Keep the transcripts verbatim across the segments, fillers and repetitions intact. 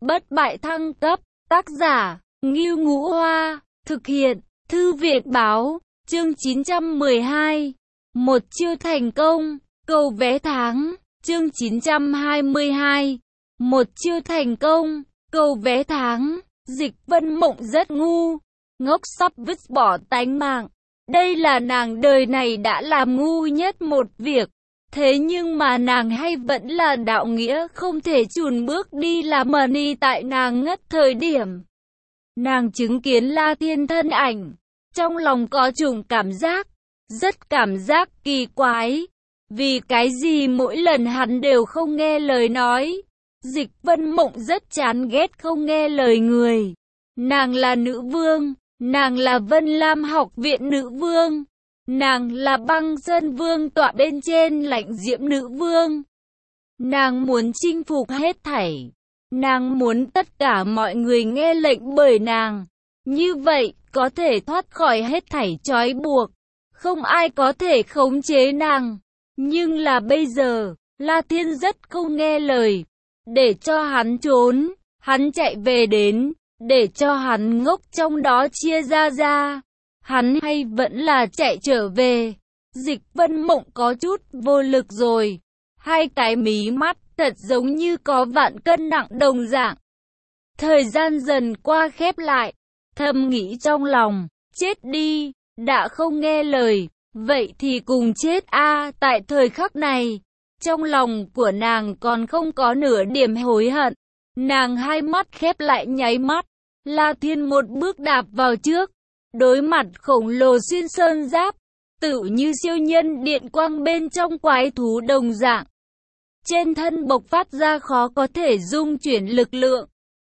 bất bại thăng cấp, tác giả, Ngưu Ngũ Hoa, thực hiện, Thư viện Báo, chương chín trăm mười hai. Một chiêu thành công, cầu vé tháng, chương chín trăm hai mươi hai. Một chiêu thành công, cầu vé tháng, Dịch Vân Mộng rất ngu, ngốc sắp vứt bỏ tánh mạng. Đây là nàng đời này đã làm ngu nhất một việc. Thế nhưng mà nàng hay vẫn là đạo nghĩa không thể chùn bước đi làm mờ ni tại nàng ngất thời điểm. Nàng chứng kiến La Thiên thân ảnh, trong lòng có chủng cảm giác, rất cảm giác kỳ quái. Vì cái gì mỗi lần hắn đều không nghe lời nói. Dịch Vân Mộng rất chán ghét không nghe lời người. Nàng là nữ vương, nàng là Vân Lam học viện nữ vương. Nàng là Băng Sơn Vương tọa bên trên lãnh diễm nữ vương. Nàng muốn chinh phục hết thảy. Nàng muốn tất cả mọi người nghe lệnh bởi nàng. Như vậy, có thể thoát khỏi hết thảy trói buộc. Không ai có thể khống chế nàng. Nhưng là bây giờ, La Thiên rất không nghe lời. Để cho hắn trốn, hắn chạy về đến. Để cho hắn ngốc trong đó chia ra ra. Hắn hay vẫn là chạy trở về. Dịch Vân Mộng có chút vô lực rồi. Hai cái mí mắt thật giống như có vạn cân nặng đồng dạng. Thời gian dần qua khép lại. Thầm nghĩ trong lòng, chết đi, đã không nghe lời. Vậy thì cùng chết a. Tại thời khắc này, trong lòng của nàng còn không có nửa điểm hối hận. Nàng hai mắt khép lại nháy mắt. La Thiên một bước đạp vào trước. Đối mặt khổng lồ xuyên sơn giáp, tự như siêu nhân điện quang bên trong quái thú đồng dạng. Trên thân bộc phát ra khó có thể dung chuyển lực lượng.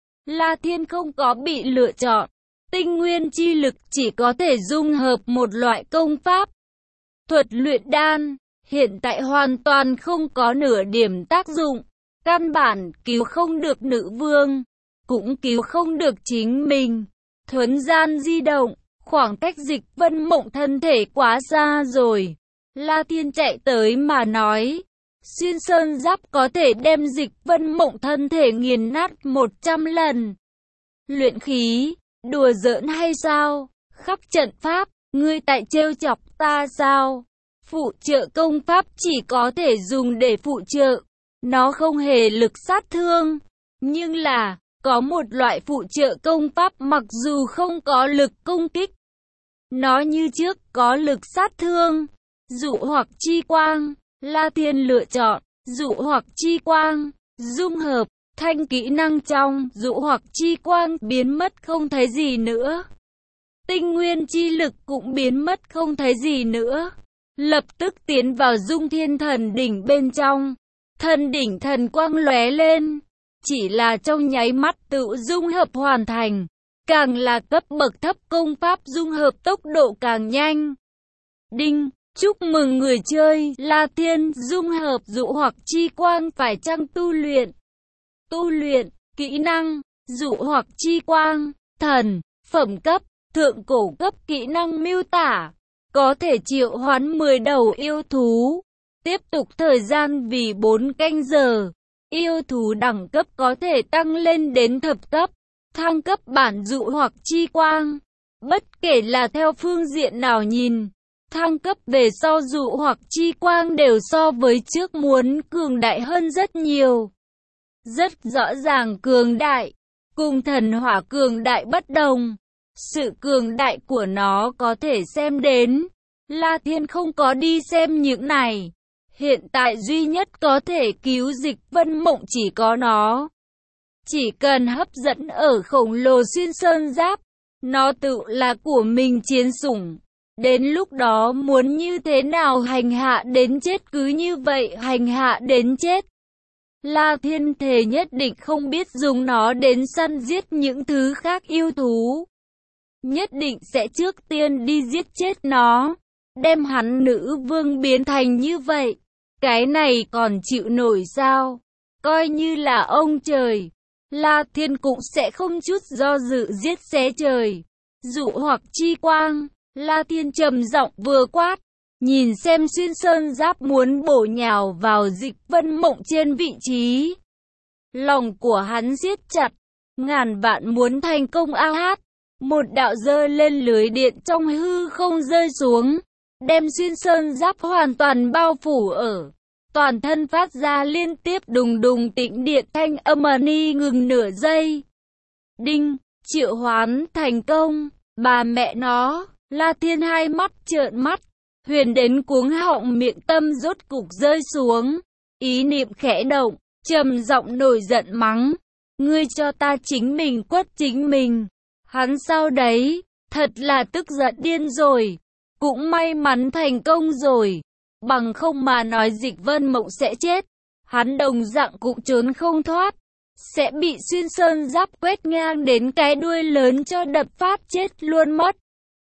La Thiên không có bị lựa chọn. Tinh nguyên chi lực chỉ có thể dung hợp một loại công pháp. Thuật luyện đan, hiện tại hoàn toàn không có nửa điểm tác dụng. Căn bản cứu không được nữ vương, cũng cứu không được chính mình. Thuấn gian di động. Khoảng cách Dịch Vân Mộng thân thể quá xa rồi. La Thiên chạy tới mà nói. Xuyên sơn giáp có thể đem Dịch Vân Mộng thân thể nghiền nát một trăm lần. Luyện khí, đùa giỡn hay sao? Khắp trận pháp, ngươi tại trêu chọc ta sao? Phụ trợ công pháp chỉ có thể dùng để phụ trợ. Nó không hề lực sát thương. Nhưng là, có một loại phụ trợ công pháp mặc dù không có lực công kích. Nó như trước có lực sát thương. Dụ hoặc chi quang, La Thiên lựa chọn. Dụ hoặc chi quang, dung hợp, thanh kỹ năng trong dụ hoặc chi quang biến mất không thấy gì nữa. Tinh nguyên chi lực cũng biến mất không thấy gì nữa. Lập tức tiến vào dung thiên thần đỉnh bên trong. Thần đỉnh thần quang lóe lên. Chỉ là trong nháy mắt tự dung hợp hoàn thành. Càng là cấp bậc thấp công pháp dung hợp tốc độ càng nhanh. Đinh, chúc mừng người chơi La Thiên dung hợp dụ hoặc chi quang phải chăng tu luyện. Tu luyện, kỹ năng, dụ hoặc chi quang, thần, phẩm cấp, thượng cổ cấp kỹ năng miêu tả. Có thể triệu hoán mười đầu yêu thú. Tiếp tục thời gian vì bốn canh giờ. Yêu thú đẳng cấp có thể tăng lên đến thập cấp. Thăng cấp bản dụ hoặc chi quang. Bất kể là theo phương diện nào nhìn, thăng cấp về sau dụ hoặc chi quang đều so với trước muốn cường đại hơn rất nhiều. Rất rõ ràng cường đại, cùng thần hỏa cường đại bất đồng. Sự cường đại của nó có thể xem đến. La Thiên không có đi xem những này. Hiện tại duy nhất có thể cứu Dịch Vân Mộng chỉ có nó. Chỉ cần hấp dẫn ở khổng lồ xuyên sơn giáp, nó tự là của mình chiến sủng. Đến lúc đó muốn như thế nào hành hạ đến chết cứ như vậy hành hạ đến chết. La Thiên thề nhất định không biết dùng nó đến săn giết những thứ khác yêu thú. Nhất định sẽ trước tiên đi giết chết nó, đem hắn nữ vương biến thành như vậy. Cái này còn chịu nổi sao? Coi như là ông trời, La Thiên cũng sẽ không chút do dự giết xé trời. Dụ hoặc chi quang, La Thiên trầm giọng vừa quát, nhìn xem xuyên sơn giáp muốn bổ nhào vào Dịch Vân Mộng trên vị trí. Lòng của hắn siết chặt, ngàn vạn muốn thành công a hát. Một đạo giơ lên lưới điện trong hư không rơi xuống, đem xuyên sơn giáp hoàn toàn bao phủ ở. Toàn thân phát ra liên tiếp đùng đùng tĩnh điện, thanh âm ni ngừng nửa giây. Đinh, triệu hoán thành công, bà mẹ nó, La Thiên hai mắt trợn mắt, huyền đến cuống họng, miệng tâm rốt cục rơi xuống. Ý niệm khẽ động, trầm giọng nổi giận mắng, ngươi cho ta chính mình quất chính mình. Hắn sao đấy, thật là tức giận điên rồi, cũng may mắn thành công rồi, bằng không mà nói Dịch Vân Mộng sẽ chết, hắn đồng dạng cũng trốn không thoát, sẽ bị xuyên sơn giáp quét ngang đến cái đuôi lớn cho đập phát chết luôn mất.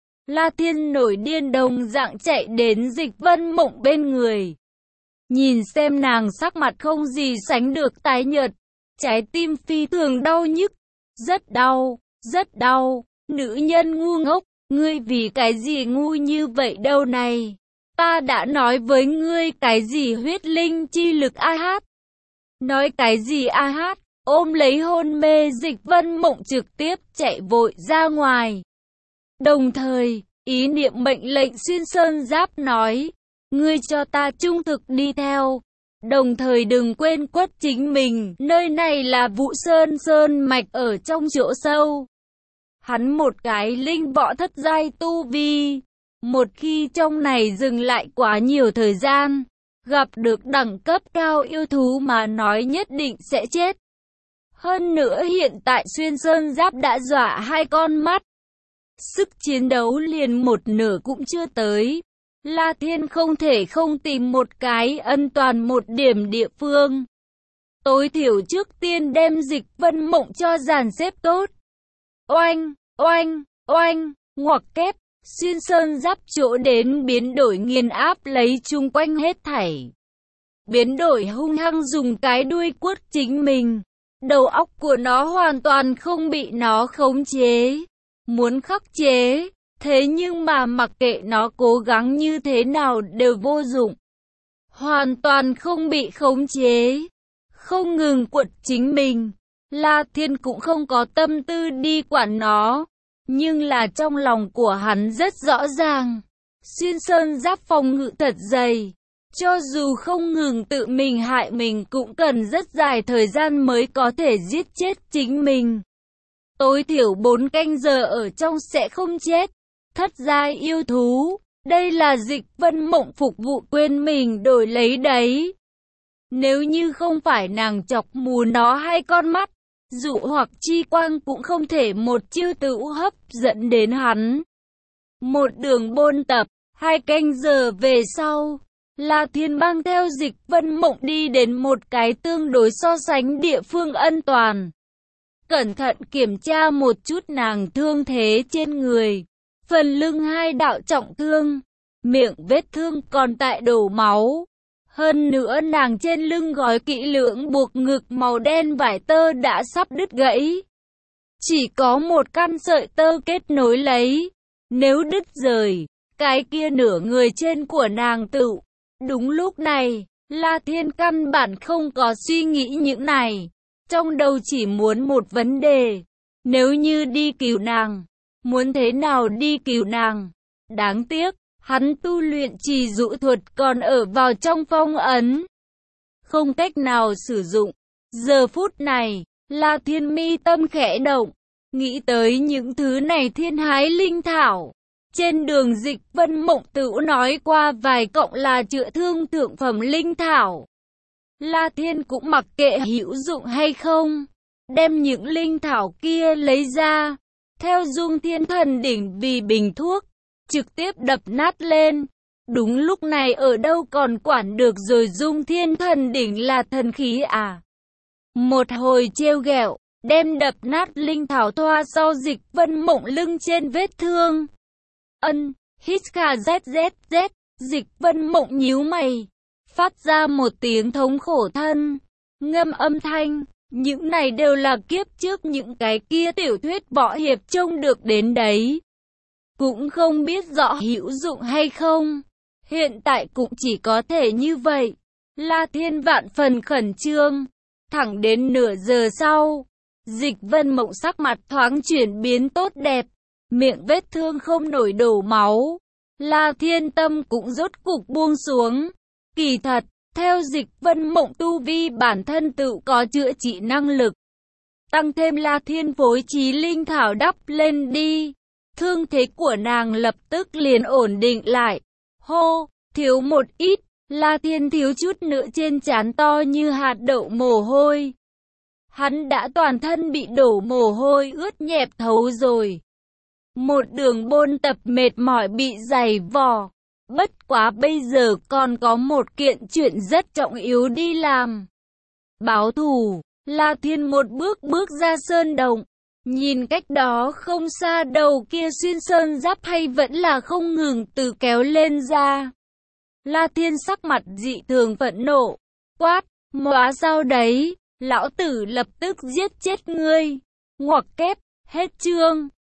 La Thiên nổi điên đồng dạng chạy đến Dịch Vân Mộng bên người, nhìn xem nàng sắc mặt không gì sánh được tái nhợt, trái tim phi thường đau nhức, rất đau, rất đau. Nữ nhân ngu ngốc, ngươi vì cái gì ngu như vậy đâu này? Ta đã nói với ngươi cái gì huyết linh chi lực a hát? Nói cái gì a hát? Ôm lấy hôn mê Dịch Vân Mộng trực tiếp chạy vội ra ngoài. Đồng thời, ý niệm mệnh lệnh xuyên sơn giáp nói, ngươi cho ta trung thực đi theo. Đồng thời đừng quên quất chính mình, nơi này là Vụ Sơn Sơn Mạch ở trong chỗ sâu. Hắn một cái linh võ thất giai tu vi, một khi trong này dừng lại quá nhiều thời gian, gặp được đẳng cấp cao yêu thú mà nói nhất định sẽ chết. Hơn nữa hiện tại xuyên sơn giáp đã dọa hai con mắt, sức chiến đấu liền một nửa cũng chưa tới. La Thiên không thể không tìm một cái an toàn một điểm địa phương. Tối thiểu trước tiên đem Dịch Vân Mộng cho dàn xếp tốt. Oanh, oanh, oanh, ngoặc kép, xuyên sơn giáp chỗ đến biến đổi nghiền áp lấy chung quanh hết thảy. Biến đổi hung hăng dùng cái đuôi quất chính mình. Đầu óc của nó hoàn toàn không bị nó khống chế. Muốn khắc chế, thế nhưng mà mặc kệ nó cố gắng như thế nào đều vô dụng. Hoàn toàn không bị khống chế. Không ngừng quật chính mình. La Thiên cũng không có tâm tư đi quản nó, nhưng là trong lòng của hắn rất rõ ràng, xuyên sơn giáp phòng ngự thật dày, cho dù không ngừng tự mình hại mình cũng cần rất dài thời gian mới có thể giết chết chính mình. Tối thiểu bốn canh giờ ở trong sẽ không chết. Thất giai yêu thú, đây là Dịch Vân Mộng phục vụ quên mình đổi lấy đấy. Nếu như không phải nàng chọc mù nó hai con mắt, dụ hoặc chi quang cũng không thể một chiêu tự hấp dẫn đến hắn. Một đường bôn tập, hai canh giờ về sau, La Thiên mang theo Dịch Vân Mộng đi đến một cái tương đối so sánh địa phương an toàn. Cẩn thận kiểm tra một chút nàng thương thế trên người, phần lưng hai đạo trọng thương, miệng vết thương còn tại đổ máu. Hơn nữa nàng trên lưng gói kỹ lưỡng buộc ngực màu đen vải tơ đã sắp đứt gãy. Chỉ có một căn sợi tơ kết nối lấy. Nếu đứt rời, cái kia nửa người trên của nàng tự. Đúng lúc này, La Thiên căn bản không có suy nghĩ những này. Trong đầu chỉ muốn một vấn đề. Nếu như đi cứu nàng, muốn thế nào đi cứu nàng? Đáng tiếc. Hắn tu luyện trì dụ thuật còn ở vào trong phong ấn, không cách nào sử dụng. Giờ phút này, La Thiên mi tâm khẽ động, nghĩ tới những thứ này thiên hái linh thảo. Trên đường Dịch Vân Mộng tự nói qua vài cộng là chữa thương thượng phẩm linh thảo. La Thiên cũng mặc kệ hữu dụng hay không, đem những linh thảo kia lấy ra, theo Dung Thiên Thần Đỉnh vì bình thuốc, trực tiếp đập nát lên. Đúng lúc này ở đâu còn quản được rồi, Dung Thiên Thần Đỉnh là thần khí à? Một hồi trêu ghẹo, đem đập nát linh thảo thoa sau Dịch Vân Mộng lưng trên vết thương. Ân, hít kha z z z, Dịch Vân Mộng nhíu mày, phát ra một tiếng thống khổ thân, ngâm âm thanh. Những này đều là kiếp trước những cái kia tiểu thuyết võ hiệp trông được đến đấy. Cũng không biết rõ hữu dụng hay không. Hiện tại cũng chỉ có thể như vậy. La Thiên vạn phần khẩn trương. Thẳng đến nửa giờ sau, Dịch Vân Mộng sắc mặt thoáng chuyển biến tốt đẹp, miệng vết thương không nổi đổ máu. La Thiên tâm cũng rốt cục buông xuống. Kỳ thật, theo Dịch Vân Mộng tu vi bản thân tự có chữa trị năng lực. Tăng thêm La Thiên phối trí linh thảo đắp lên đi. Thương thế của nàng lập tức liền ổn định lại. Hô, thiếu một ít, La Thiên thiếu chút nữa trên trán to như hạt đậu mồ hôi. Hắn đã toàn thân bị đổ mồ hôi ướt nhẹp thấu rồi. Một đường bôn tập mệt mỏi bị dày vò. Bất quá bây giờ còn có một kiện chuyện rất trọng yếu đi làm. Báo thù, La Thiên một bước bước ra sơn động. Nhìn cách đó không xa đầu kia xuyên sơn giáp hay vẫn là không ngừng từ kéo lên ra. La Thiên sắc mặt dị thường phẫn nộ, quát, móa sao đấy, lão tử lập tức giết chết ngươi. Ngoặc kép, hết chương.